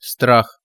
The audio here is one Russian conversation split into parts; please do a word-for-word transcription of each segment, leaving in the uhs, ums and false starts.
Страх.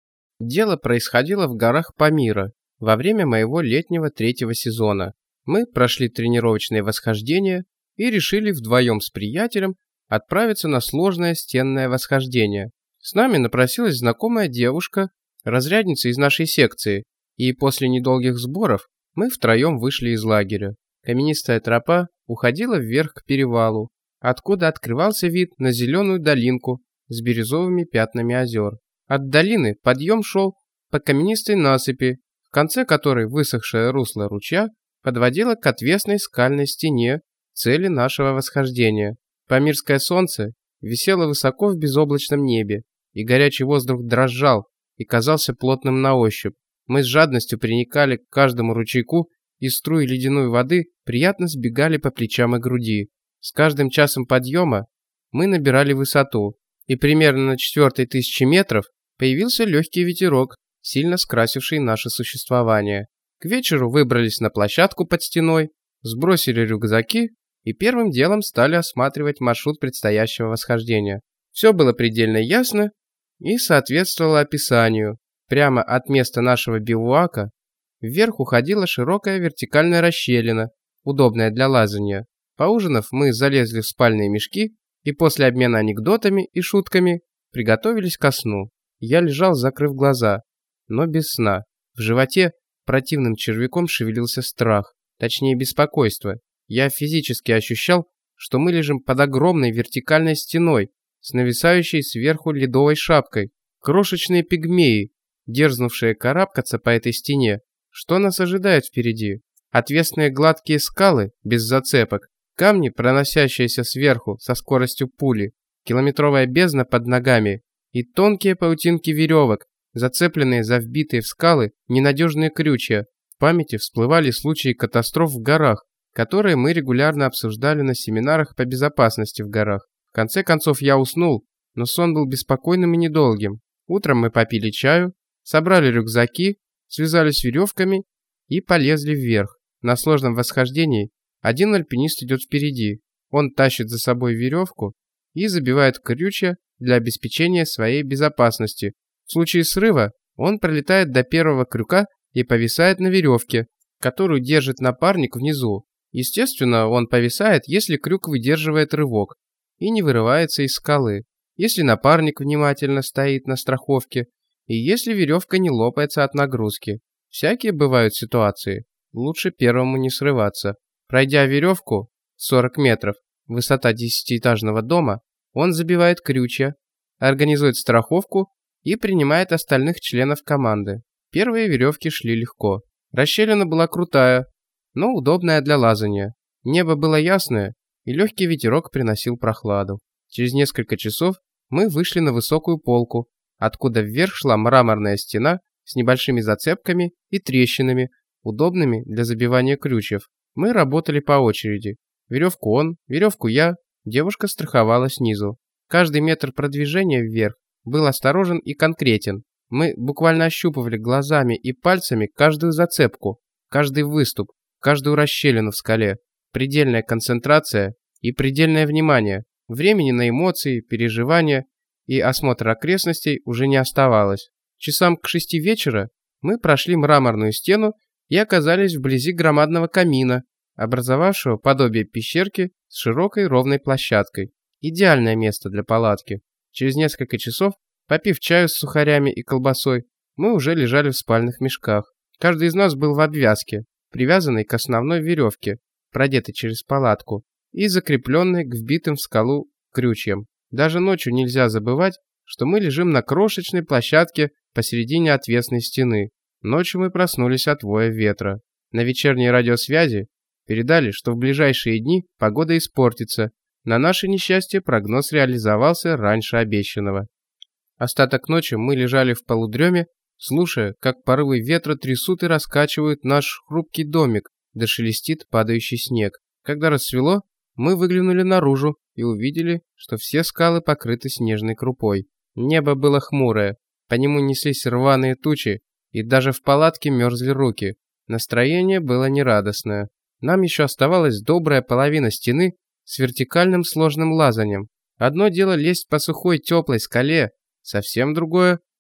Дело происходило в горах Памира во время моего летнего третьего сезона. Мы прошли тренировочные восхождения и решили вдвоем с приятелем отправиться на сложное стенное восхождение. С нами напросилась знакомая девушка, разрядница из нашей секции, и после недолгих сборов мы втроем вышли из лагеря. Каменистая тропа уходила вверх к перевалу, откуда открывался вид на зеленую долинку с бирюзовыми пятнами озер. От долины подъем шел по каменистой насыпи, в конце которой высохшее русло ручья подводило к отвесной скальной стене цели нашего восхождения. Памирское солнце висело высоко в безоблачном небе, и горячий воздух дрожал и казался плотным на ощупь. Мы с жадностью приникали к каждому ручейку, и струи ледяной воды приятно сбегали по плечам и груди. С каждым часом подъема мы набирали высоту, и примерно на четвертой тысячи метров появился легкий ветерок, сильно скрасивший наше существование. К вечеру выбрались на площадку под стеной, сбросили рюкзаки и первым делом стали осматривать маршрут предстоящего восхождения. Все было предельно ясно и соответствовало описанию. Прямо от места нашего бивуака вверх уходила широкая вертикальная расщелина, удобная для лазания. Поужинав, мы залезли в спальные мешки и после обмена анекдотами и шутками приготовились ко сну. Я лежал, закрыв глаза, но без сна. В животе противным червяком шевелился страх, точнее беспокойство. Я физически ощущал, что мы лежим под огромной вертикальной стеной с нависающей сверху ледовой шапкой. Крошечные пигмеи, дерзнувшие карабкаться по этой стене. Что нас ожидает впереди? Отвесные гладкие скалы без зацепок, камни, проносящиеся сверху со скоростью пули, километровая бездна под ногами и тонкие паутинки веревок, зацепленные за вбитые в скалы ненадежные крючья. В памяти всплывали случаи катастроф в горах, которые мы регулярно обсуждали на семинарах по безопасности в горах. В конце концов я уснул, но сон был беспокойным и недолгим. Утром мы попили чаю, собрали рюкзаки, связались веревками и полезли вверх. На сложном восхождении один альпинист идет впереди. Он тащит за собой веревку и забивает крючья для обеспечения своей безопасности. В случае срыва он пролетает до первого крюка и повисает на веревке, которую держит напарник внизу. Естественно, он повисает, если крюк выдерживает рывок и не вырывается из скалы, если напарник внимательно стоит на страховке и если веревка не лопается от нагрузки. Всякие бывают ситуации. Лучше первому не срываться. Пройдя веревку сорок метров, высота десятиэтажного дома, он забивает крючья, организует страховку и принимает остальных членов команды. Первые веревки шли легко. Расщелина была крутая, но удобная для лазания. Небо было ясное, и легкий ветерок приносил прохладу. Через несколько часов мы вышли на высокую полку, откуда вверх шла мраморная стена с небольшими зацепками и трещинами, удобными для забивания крючьев. Мы работали по очереди. Веревку он, веревку я, девушка страховала снизу. Каждый метр продвижения вверх был осторожен и конкретен. Мы буквально ощупывали глазами и пальцами каждую зацепку, каждый выступ, каждую расщелину в скале. Предельная концентрация и предельное внимание. Времени на эмоции, переживания и осмотр окрестностей уже не оставалось. Часам к шести вечера мы прошли мраморную стену и оказались вблизи громадного камина, образовавшего подобие пещерки с широкой ровной площадкой. Идеальное место для палатки. Через несколько часов, попив чаю с сухарями и колбасой, мы уже лежали в спальных мешках. Каждый из нас был в обвязке, привязанной к основной веревке, продетой через палатку, и закрепленной к вбитым в скалу крючьям. Даже ночью нельзя забывать, что мы лежим на крошечной площадке посередине отвесной стены. Ночью мы проснулись от воя ветра. На вечерней радиосвязи передали, что в ближайшие дни погода испортится. На наше несчастье прогноз реализовался раньше обещанного. Остаток ночи мы лежали в полудреме, слушая, как порывы ветра трясут и раскачивают наш хрупкий домик, да шелестит падающий снег. Когда рассвело, мы выглянули наружу и увидели, что все скалы покрыты снежной крупой. Небо было хмурое, по нему неслись рваные тучи, и даже в палатке мерзли руки. Настроение было нерадостное. Нам еще оставалась добрая половина стены с вертикальным сложным лазанием. Одно дело лезть по сухой теплой скале, совсем другое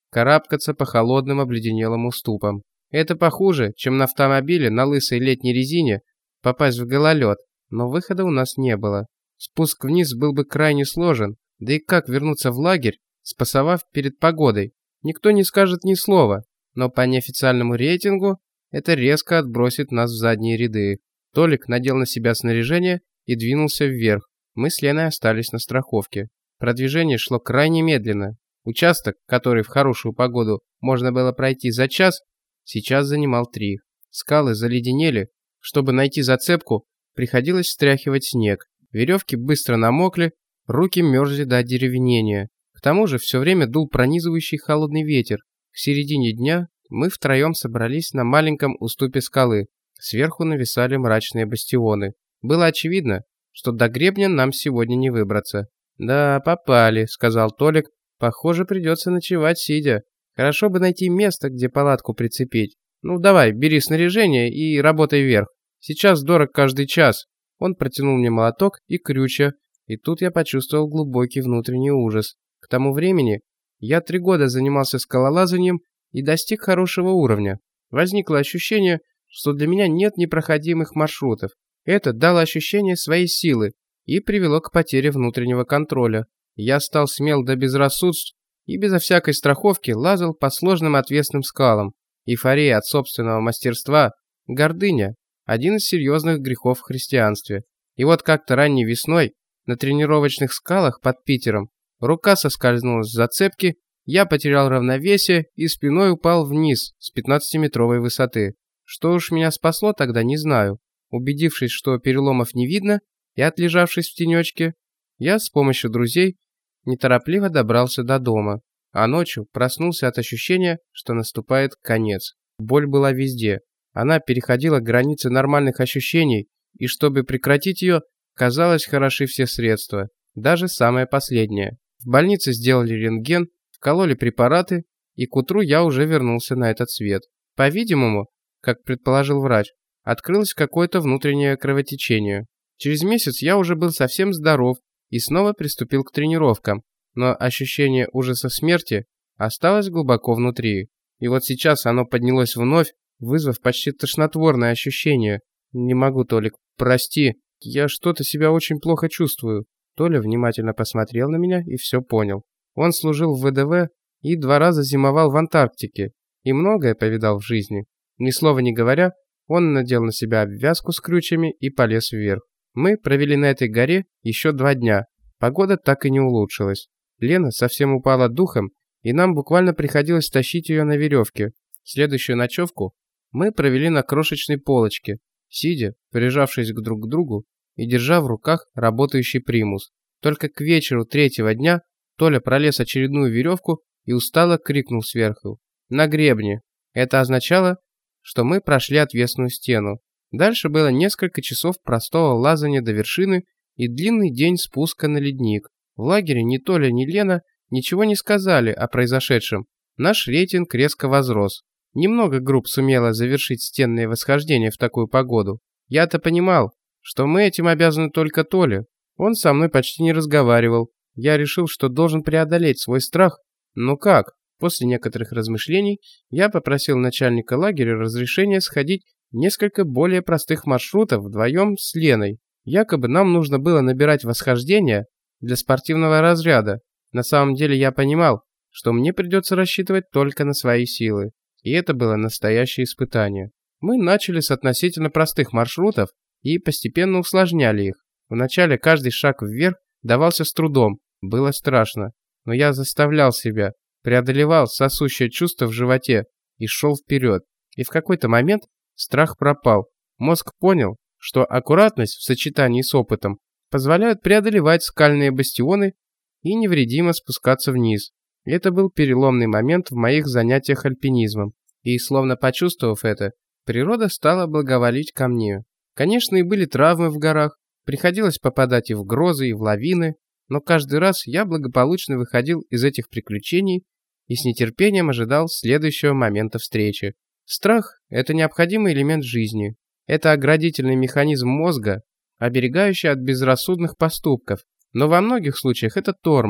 карабкаться по холодным обледенелым уступам. Это похуже, чем на автомобиле на лысой летней резине попасть в гололед, но выхода у нас не было. Спуск вниз был бы крайне сложен, да и как вернуться в лагерь, спасовав перед погодой? Никто не скажет ни слова, но по неофициальному рейтингу это резко отбросит нас в задние ряды. Толик надел на себя снаряжение и двинулся вверх. Мы с Леной остались на страховке. Продвижение шло крайне медленно. Участок, который в хорошую погоду можно было пройти за час, сейчас занимал три. Скалы заледенели. Чтобы найти зацепку, приходилось стряхивать снег. Веревки быстро намокли, руки мерзли до одеревенения. К тому же все время дул пронизывающий холодный ветер. К середине дня мы втроем собрались на маленьком уступе скалы. Сверху нависали мрачные бастионы. Было очевидно, что до гребня нам сегодня не выбраться. «Да, попали», — сказал Толик. «Похоже, придется ночевать сидя. Хорошо бы найти место, где палатку прицепить. Ну давай, бери снаряжение и работай вверх. Сейчас дорог каждый час». Он протянул мне молоток и крючья, и тут я почувствовал глубокий внутренний ужас. К тому времени я три года занимался скалолазанием и достиг хорошего уровня. Возникло ощущение, что для меня нет непроходимых маршрутов. Это дало ощущение своей силы и привело к потере внутреннего контроля. Я стал смел до безрассудств и безо всякой страховки лазал по сложным отвесным скалам. Эйфория от собственного мастерства, гордыня – один из серьезных грехов в христианстве. И вот как-то ранней весной на тренировочных скалах под Питером рука соскользнула с зацепки, я потерял равновесие и спиной упал вниз с пятнадцатиметровой высоты. Что уж меня спасло тогда, не знаю. Убедившись, что переломов не видно, и отлежавшись в тенечке, я с помощью друзей неторопливо добрался до дома, а ночью проснулся от ощущения, что наступает конец. Боль была везде. Она переходила границы нормальных ощущений, и чтобы прекратить ее, казалось, хороши все средства, даже самое последнее. В больнице сделали рентген, вкололи препараты, и к утру я уже вернулся на этот свет. По-видимому, как предположил врач, открылось какое-то внутреннее кровотечение. Через месяц я уже был совсем здоров и снова приступил к тренировкам, но ощущение ужаса смерти осталось глубоко внутри. И вот сейчас оно поднялось вновь, вызвав почти тошнотворное ощущение. «Не могу, Толик, прости, я что-то себя очень плохо чувствую». Толя внимательно посмотрел на меня и все понял. Он служил в вэ дэ вэ и два раза зимовал в Антарктике, и многое повидал в жизни. Ни слова не говоря, он надел на себя обвязку с крючьями и полез вверх. Мы провели на этой горе еще два дня. Погода так и не улучшилась. Лена совсем упала духом, и нам буквально приходилось тащить ее на веревке. Следующую ночевку мы провели на крошечной полочке, сидя, прижавшись друг к другу и держа в руках работающий примус. Только к вечеру третьего дня Толя пролез очередную веревку и устало крикнул сверху: «На гребне!». Это означало, что мы прошли отвесную стену. Дальше было несколько часов простого лазания до вершины и длинный день спуска на ледник. В лагере ни Толя, ни Лена ничего не сказали о произошедшем. Наш рейтинг резко возрос. Немного групп сумело завершить стенные восхождения в такую погоду. Я-то понимал, что мы этим обязаны только Толе. Он со мной почти не разговаривал. Я решил, что должен преодолеть свой страх. Но как? После некоторых размышлений я попросил начальника лагеря разрешения сходить несколько более простых маршрутов вдвоем с Леной. Якобы нам нужно было набирать восхождения для спортивного разряда. На самом деле я понимал, что мне придется рассчитывать только на свои силы. И это было настоящее испытание. Мы начали с относительно простых маршрутов и постепенно усложняли их. Вначале каждый шаг вверх давался с трудом, было страшно. Но я заставлял себя, преодолевал сосущее чувство в животе и шел вперед. И в какой-то момент страх пропал. Мозг понял, что аккуратность в сочетании с опытом позволяет преодолевать скальные бастионы и невредимо спускаться вниз. Это был переломный момент в моих занятиях альпинизмом. И, словно почувствовав это, природа стала благоволить ко мне. Конечно, и были травмы в горах, приходилось попадать и в грозы, и в лавины, но каждый раз я благополучно выходил из этих приключений и с нетерпением ожидал следующего момента встречи. Страх – это необходимый элемент жизни. Это оградительный механизм мозга, оберегающий от безрассудных поступков. Но во многих случаях это тормоз.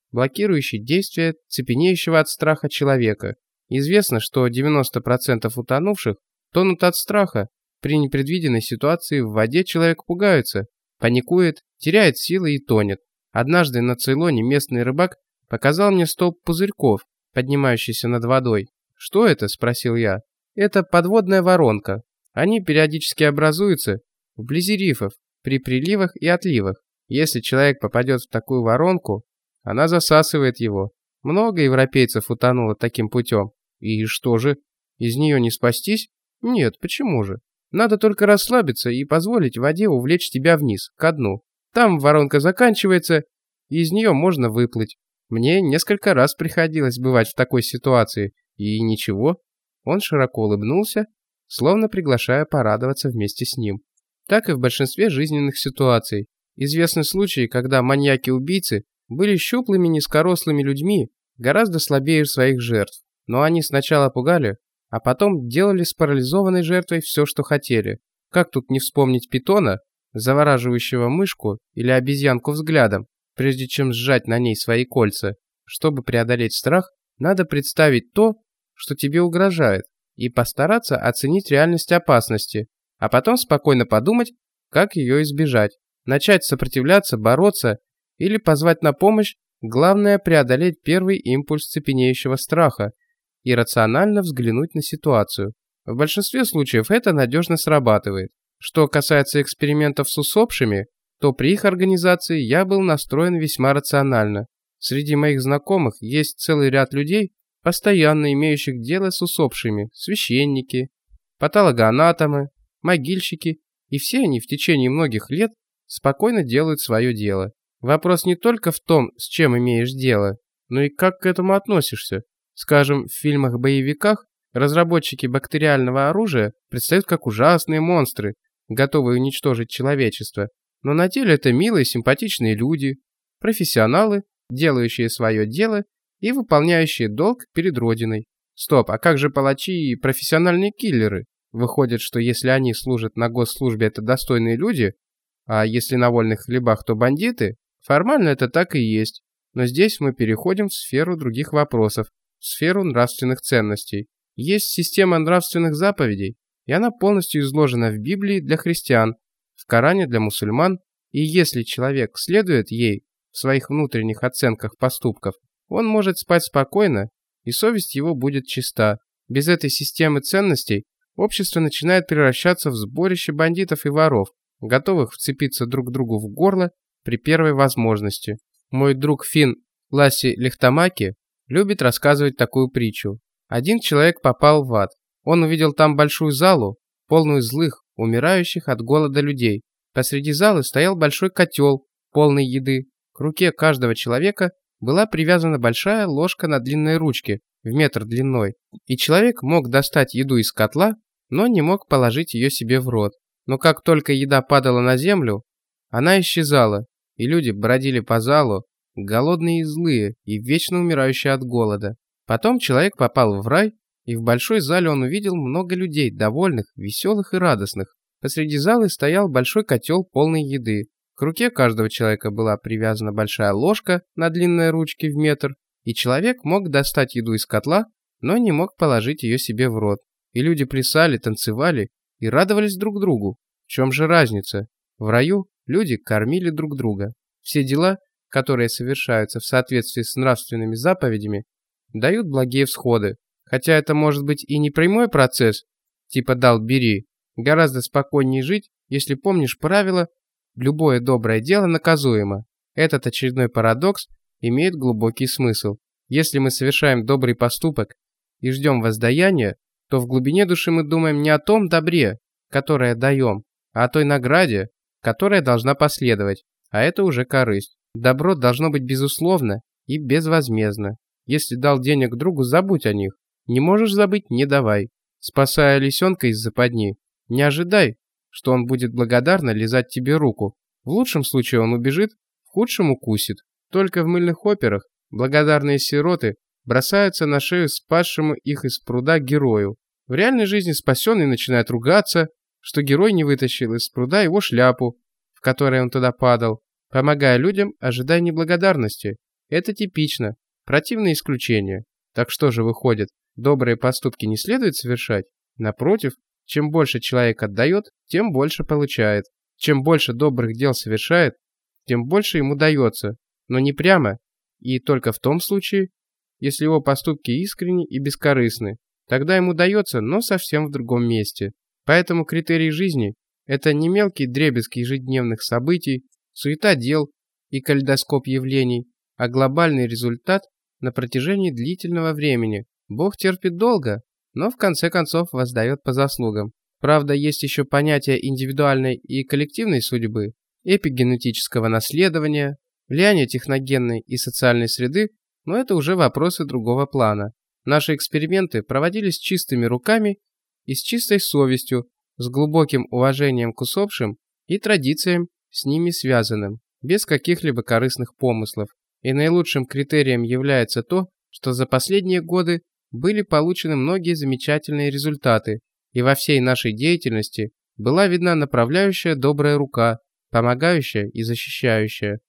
блокирующий действие цепенеющего от страха человека. Известно, что девяносто процентов утонувших тонут от страха. При непредвиденной ситуации в воде человек пугается, паникует, теряет силы и тонет. Однажды на Цейлоне местный рыбак показал мне столб пузырьков, поднимающийся над водой. «Что это?» – спросил я. «Это подводная воронка. Они периодически образуются вблизи рифов, при приливах и отливах. Если человек попадет в такую воронку, она засасывает его. Много европейцев утонуло таким путем. И что же? Из нее не спастись? Нет, почему же? Надо только расслабиться и позволить воде увлечь тебя вниз, ко дну. Там воронка заканчивается, и из нее можно выплыть. Мне несколько раз приходилось бывать в такой ситуации, и ничего». Он широко улыбнулся, словно приглашая порадоваться вместе с ним. Так и в большинстве жизненных ситуаций. Известны случаи, когда маньяки-убийцы были щуплыми низкорослыми людьми, гораздо слабее своих жертв. Но они сначала пугали, а потом делали с парализованной жертвой все, что хотели. Как тут не вспомнить питона, завораживающего мышку или обезьянку взглядом, прежде чем сжать на ней свои кольца? Чтобы преодолеть страх, надо представить то, что тебе угрожает, и постараться оценить реальность опасности, а потом спокойно подумать, как ее избежать. Начать сопротивляться, бороться или позвать на помощь, главное преодолеть первый импульс цепенеющего страха и рационально взглянуть на ситуацию. В большинстве случаев это надежно срабатывает. Что касается экспериментов с усопшими, то при их организации я был настроен весьма рационально. Среди моих знакомых есть целый ряд людей, постоянно имеющих дело с усопшими, священники, патологоанатомы, могильщики, и все они в течение многих лет спокойно делают свое дело. Вопрос не только в том, с чем имеешь дело, но и как к этому относишься. Скажем, в фильмах-боевиках разработчики бактериального оружия предстают как ужасные монстры, готовые уничтожить человечество, но на деле это милые, симпатичные люди, профессионалы, делающие свое дело и выполняющие долг перед Родиной. Стоп, а как же палачи и профессиональные киллеры? Выходит, что если они служат на госслужбе, это достойные люди, а если на вольных хлебах, то бандиты? Формально это так и есть, но здесь мы переходим в сферу других вопросов, в сферу нравственных ценностей. Есть система нравственных заповедей, и она полностью изложена в Библии для христиан, в Коране для мусульман, и если человек следует ей в своих внутренних оценках поступков, он может спать спокойно, и совесть его будет чиста. Без этой системы ценностей общество начинает превращаться в сборище бандитов и воров, готовых вцепиться друг другу в горло при первой возможности. Мой друг Финн Ласси Лихтамаки любит рассказывать такую притчу. Один человек попал в ад. Он увидел там большую залу, полную злых, умирающих от голода людей. Посреди залы стоял большой котел, полный еды. К руке каждого человека была привязана большая ложка на длинной ручке, в метр длиной, и человек мог достать еду из котла, но не мог положить ее себе в рот. Но как только еда падала на землю, она исчезала, и люди бродили по залу, голодные и злые, и вечно умирающие от голода. Потом человек попал в рай, и в большой зале он увидел много людей, довольных, веселых и радостных. Посреди зала стоял большой котел, полный еды. К руке каждого человека была привязана большая ложка на длинной ручке в метр, и человек мог достать еду из котла, но не мог положить ее себе в рот. И люди плясали, танцевали и радовались друг другу. В чем же разница? В раю люди кормили друг друга. Все дела, которые совершаются в соответствии с нравственными заповедями, дают благие всходы. Хотя это может быть и не прямой процесс, типа «дал-бери». Гораздо спокойнее жить, если помнишь правило «любое доброе дело наказуемо». Этот очередной парадокс имеет глубокий смысл. Если мы совершаем добрый поступок и ждем воздаяния, то в глубине души мы думаем не о том добре, которое даем, а о той награде, которая должна последовать, а это уже корысть. Добро должно быть безусловно и безвозмездно. Если дал денег другу, забудь о них. Не можешь забыть – не давай. Спасая лисенка из западни, не ожидай, что он будет благодарно лизать тебе руку. В лучшем случае он убежит, в худшем укусит. Только в мыльных операх благодарные сироты бросаются на шею спасшему их из пруда герою. В реальной жизни спасенный начинает ругаться, что герой не вытащил из пруда его шляпу, в которой он туда падал. Помогая людям, ожидай неблагодарности. Это типично, противное исключение. Так что же выходит, добрые поступки не следует совершать? Напротив, чем больше человек отдает, тем больше получает. Чем больше добрых дел совершает, тем больше ему дается, но не прямо, и только в том случае, если его поступки искренни и бескорыстны. Тогда ему дается, но совсем в другом месте. Поэтому критерий жизни – это не мелкий дребезг ежедневных событий, суета дел и калейдоскоп явлений, а глобальный результат на протяжении длительного времени. Бог терпит долго, но в конце концов воздает по заслугам. Правда, есть еще понятия индивидуальной и коллективной судьбы, эпигенетического наследования, влияния техногенной и социальной среды, но это уже вопросы другого плана. Наши эксперименты проводились чистыми руками и с чистой совестью, с глубоким уважением к усопшим и традициям, с ними связанным, без каких-либо корыстных помыслов. И наилучшим критерием является то, что за последние годы были получены многие замечательные результаты, и во всей нашей деятельности была видна направляющая добрая рука, помогающая и защищающая.